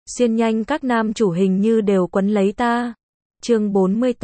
Xuyên nhanh các nam chủ hình như đều quấn lấy ta. Chương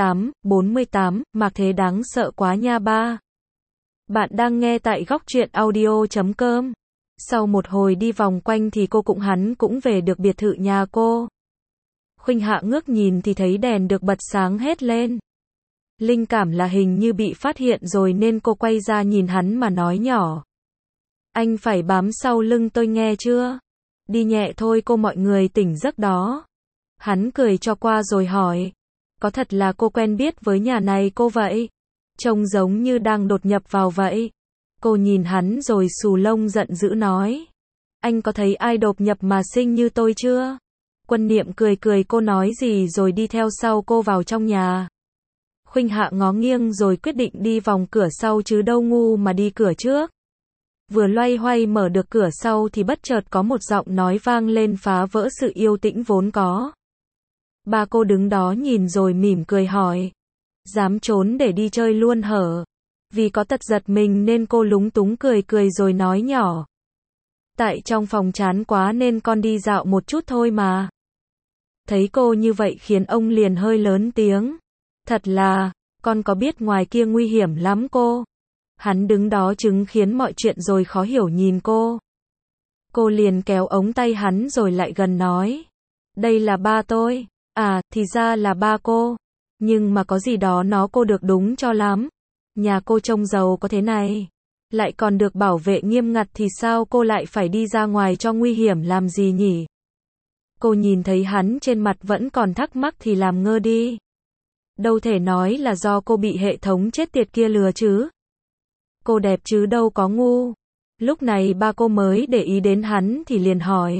48, Mạc Thế đáng sợ quá nha ba. Bạn đang nghe tại góc truyện audio.com. Sau một hồi đi vòng quanh thì hắn cũng về được biệt thự nhà cô. Khuynh Hạ ngước nhìn thì thấy đèn được bật sáng hết lên. Linh cảm là hình như bị phát hiện rồi nên cô quay ra nhìn hắn mà nói nhỏ. Anh phải bám sau lưng tôi nghe chưa? Đi nhẹ thôi cô, mọi người tỉnh giấc đó. Hắn cười cho qua rồi hỏi. Có thật là cô quen biết với nhà này cô vậy? Trông giống như đang đột nhập vào vậy. Cô nhìn hắn rồi xù lông giận dữ nói. Anh có thấy ai đột nhập mà xinh như tôi chưa? Quân Niệm cười cô nói gì rồi đi theo sau cô vào trong nhà. Khuynh Hạ ngó nghiêng rồi quyết định đi vòng cửa sau chứ đâu ngu mà đi cửa trước. Vừa loay hoay mở được cửa sau thì bất chợt có một giọng nói vang lên phá vỡ sự yên tĩnh vốn có. Ba cô đứng đó nhìn rồi mỉm cười hỏi. Dám trốn để đi chơi luôn hở? Vì có tật giật mình nên cô lúng túng cười rồi nói nhỏ. Tại trong phòng chán quá nên con đi dạo một chút thôi mà. Thấy cô như vậy khiến ông liền hơi lớn tiếng. Thật là, con có biết ngoài kia nguy hiểm lắm cô. Hắn đứng đó chứng khiến mọi chuyện rồi khó hiểu nhìn cô. Cô liền kéo ống tay hắn rồi lại gần nói. Đây là ba tôi. À, thì ra là ba cô. Nhưng mà có gì đó cô được đúng cho lắm. Nhà cô trông giàu có thế này. Lại còn được bảo vệ nghiêm ngặt thì sao cô lại phải đi ra ngoài cho nguy hiểm làm gì nhỉ? Cô nhìn thấy hắn trên mặt vẫn còn thắc mắc thì làm ngơ đi. Đâu thể nói là do cô bị hệ thống chết tiệt kia lừa chứ. Cô đẹp chứ đâu có ngu. Lúc này ba cô mới để ý đến hắn thì liền hỏi.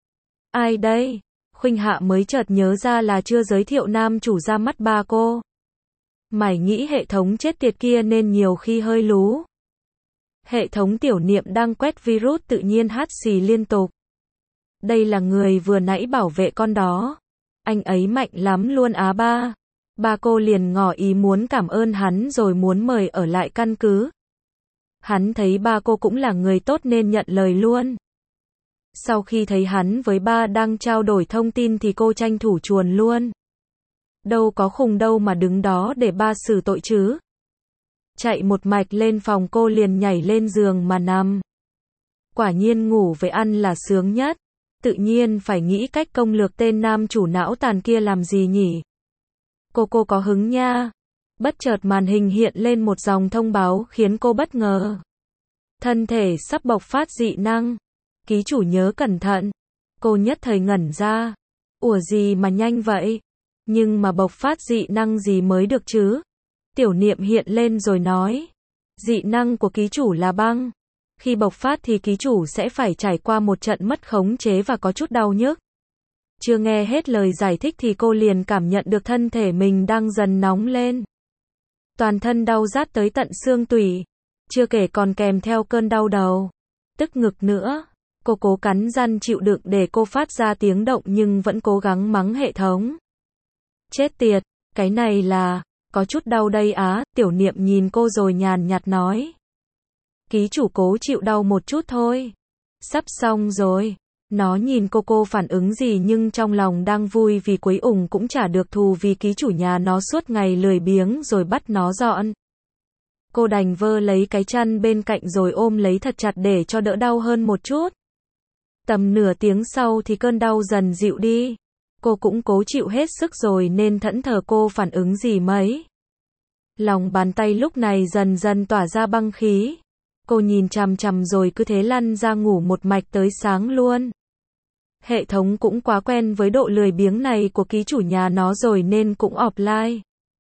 Ai đây? Khuynh Hạ mới chợt nhớ ra là chưa giới thiệu nam chủ ra mắt ba cô. Mày nghĩ hệ thống chết tiệt kia nên nhiều khi hơi lú. Hệ thống Tiểu Niệm đang quét virus tự nhiên hắt xì liên tục. Đây là người vừa nãy bảo vệ con đó. Anh ấy mạnh lắm luôn á ba. Ba cô liền ngỏ ý muốn cảm ơn hắn rồi muốn mời ở lại căn cứ. Hắn thấy ba cô cũng là người tốt nên nhận lời luôn. Sau khi thấy hắn với ba đang trao đổi thông tin thì cô tranh thủ chuồn luôn. Đâu có khùng đâu mà đứng đó để ba xử tội chứ. Chạy một mạch lên phòng cô liền nhảy lên giường mà nằm. Quả nhiên ngủ với ăn là sướng nhất. Tự nhiên phải nghĩ cách công lược tên nam chủ não tàn kia làm gì nhỉ. Cô có hứng nha. Bất chợt màn hình hiện lên một dòng thông báo khiến cô bất ngờ. Thân thể sắp bộc phát dị năng. Ký chủ nhớ cẩn thận. Cô nhất thời ngẩn ra. Ủa gì mà nhanh vậy? Nhưng mà bộc phát dị năng gì mới được chứ? Tiểu Niệm hiện lên rồi nói. Dị năng của ký chủ là băng. Khi bộc phát thì ký chủ sẽ phải trải qua một trận mất khống chế và có chút đau nhức. Chưa nghe hết lời giải thích thì cô liền cảm nhận được thân thể mình đang dần nóng lên. Toàn thân đau rát tới tận xương tủy. Chưa kể còn kèm theo cơn đau đầu. Tức ngực nữa. Cô cố cắn răng chịu đựng để cô phát ra tiếng động nhưng vẫn cố gắng mắng hệ thống. Chết tiệt, cái này là, có chút đau đây á, Tiểu Niệm nhìn cô rồi nhàn nhạt nói. Ký chủ cố chịu đau một chút thôi. Sắp xong rồi. Nó nhìn cô phản ứng gì nhưng trong lòng đang vui vì cuối cùng cũng trả được thù vì ký chủ nhà nó suốt ngày lười biếng rồi bắt nó dọn. Cô đành vơ lấy cái chăn bên cạnh rồi ôm lấy thật chặt để cho đỡ đau hơn một chút. Tầm nửa tiếng sau thì cơn đau dần dịu đi. Cô cũng cố chịu hết sức rồi nên thẫn thờ cô phản ứng gì mấy. Lòng bàn tay lúc này dần dần tỏa ra băng khí. Cô nhìn chằm chằm rồi cứ thế lăn ra ngủ một mạch tới sáng luôn. Hệ thống cũng quá quen với độ lười biếng này của ký chủ nhà nó rồi nên cũng offline.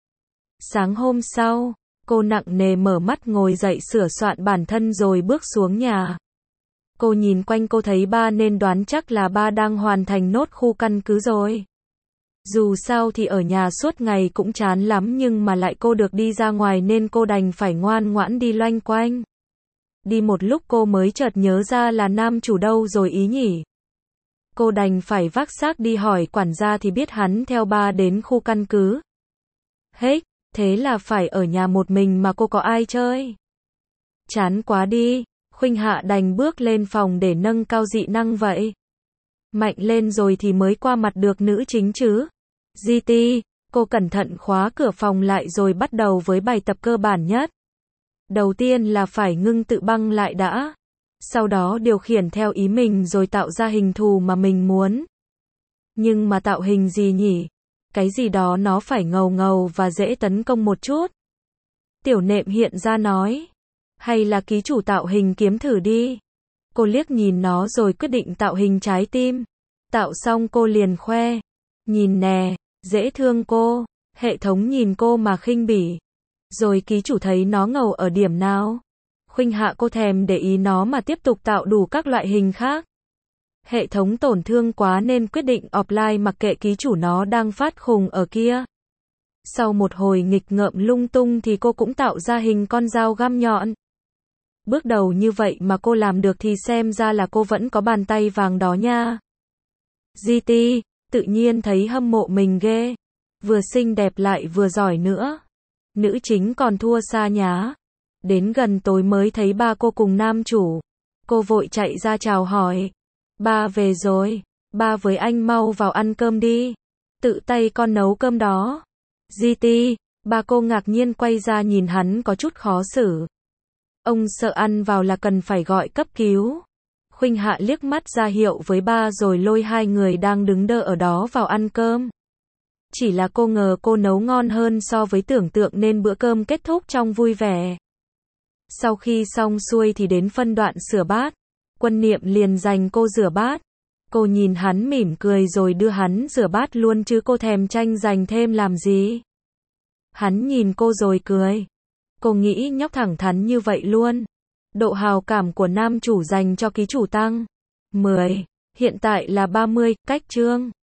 Sáng hôm sau, cô nặng nề mở mắt ngồi dậy sửa soạn bản thân rồi bước xuống nhà. Cô nhìn quanh cô thấy ba nên đoán chắc là ba đang hoàn thành nốt khu căn cứ rồi. Dù sao thì ở nhà suốt ngày cũng chán lắm nhưng mà lại cô được đi ra ngoài nên cô đành phải ngoan ngoãn đi loanh quanh. Đi một lúc cô mới chợt nhớ ra là nam chủ đâu rồi ý nhỉ. Cô đành phải vác xác đi hỏi quản gia thì biết hắn theo ba đến khu căn cứ. Hết, thế là phải ở nhà một mình mà cô có ai chơi. Chán quá đi. Khuynh Hạ đành bước lên phòng để nâng cao dị năng vậy. Mạnh lên rồi thì mới qua mặt được nữ chính chứ. GT, cô cẩn thận khóa cửa phòng lại rồi bắt đầu với bài tập cơ bản nhất. Đầu tiên là phải ngưng tự băng lại đã. Sau đó điều khiển theo ý mình rồi tạo ra hình thù mà mình muốn. Nhưng mà tạo hình gì nhỉ? Cái gì đó nó phải ngầu ngầu và dễ tấn công một chút. Tiểu Nệm hiện ra nói. Hay là ký chủ tạo hình kiếm thử đi. Cô liếc nhìn nó rồi quyết định tạo hình trái tim. Tạo xong cô liền khoe. Nhìn nè, dễ thương cô. Hệ thống nhìn cô mà khinh bỉ. Rồi ký chủ thấy nó ngầu ở điểm nào? Khuynh Hạ cô thèm để ý nó mà tiếp tục tạo đủ các loại hình khác. Hệ thống tổn thương quá nên quyết định offline mặc kệ ký chủ nó đang phát khùng ở kia. Sau một hồi nghịch ngợm lung tung thì cô cũng tạo ra hình con dao găm nhọn. Bước đầu như vậy mà cô làm được thì xem ra là cô vẫn có bàn tay vàng đó nha. GT, tự nhiên thấy hâm mộ mình ghê. Vừa xinh đẹp lại vừa giỏi nữa. Nữ chính còn thua xa nhá. Đến gần tối mới thấy ba cô cùng nam chủ. Cô vội chạy ra chào hỏi. Ba về rồi. Ba với anh mau vào ăn cơm đi. Tự tay con nấu cơm đó. GT, ba cô ngạc nhiên quay ra nhìn hắn có chút khó xử. Ông sợ ăn vào là cần phải gọi cấp cứu. Khuynh Hạ liếc mắt ra hiệu với ba rồi lôi hai người đang đứng đơ ở đó vào ăn cơm. Chỉ là cô ngờ cô nấu ngon hơn so với tưởng tượng nên bữa cơm kết thúc trong vui vẻ. Sau khi xong xuôi thì đến phân đoạn rửa bát. Quân Niệm liền dành cô rửa bát. Cô nhìn hắn mỉm cười rồi đưa hắn rửa bát luôn chứ cô thèm tranh giành thêm làm gì. Hắn nhìn cô rồi cười. Cô nghĩ nhóc thẳng thắn như vậy luôn. Độ hào cảm của nam chủ dành cho ký chủ tăng 10, hiện tại là 30, cách chương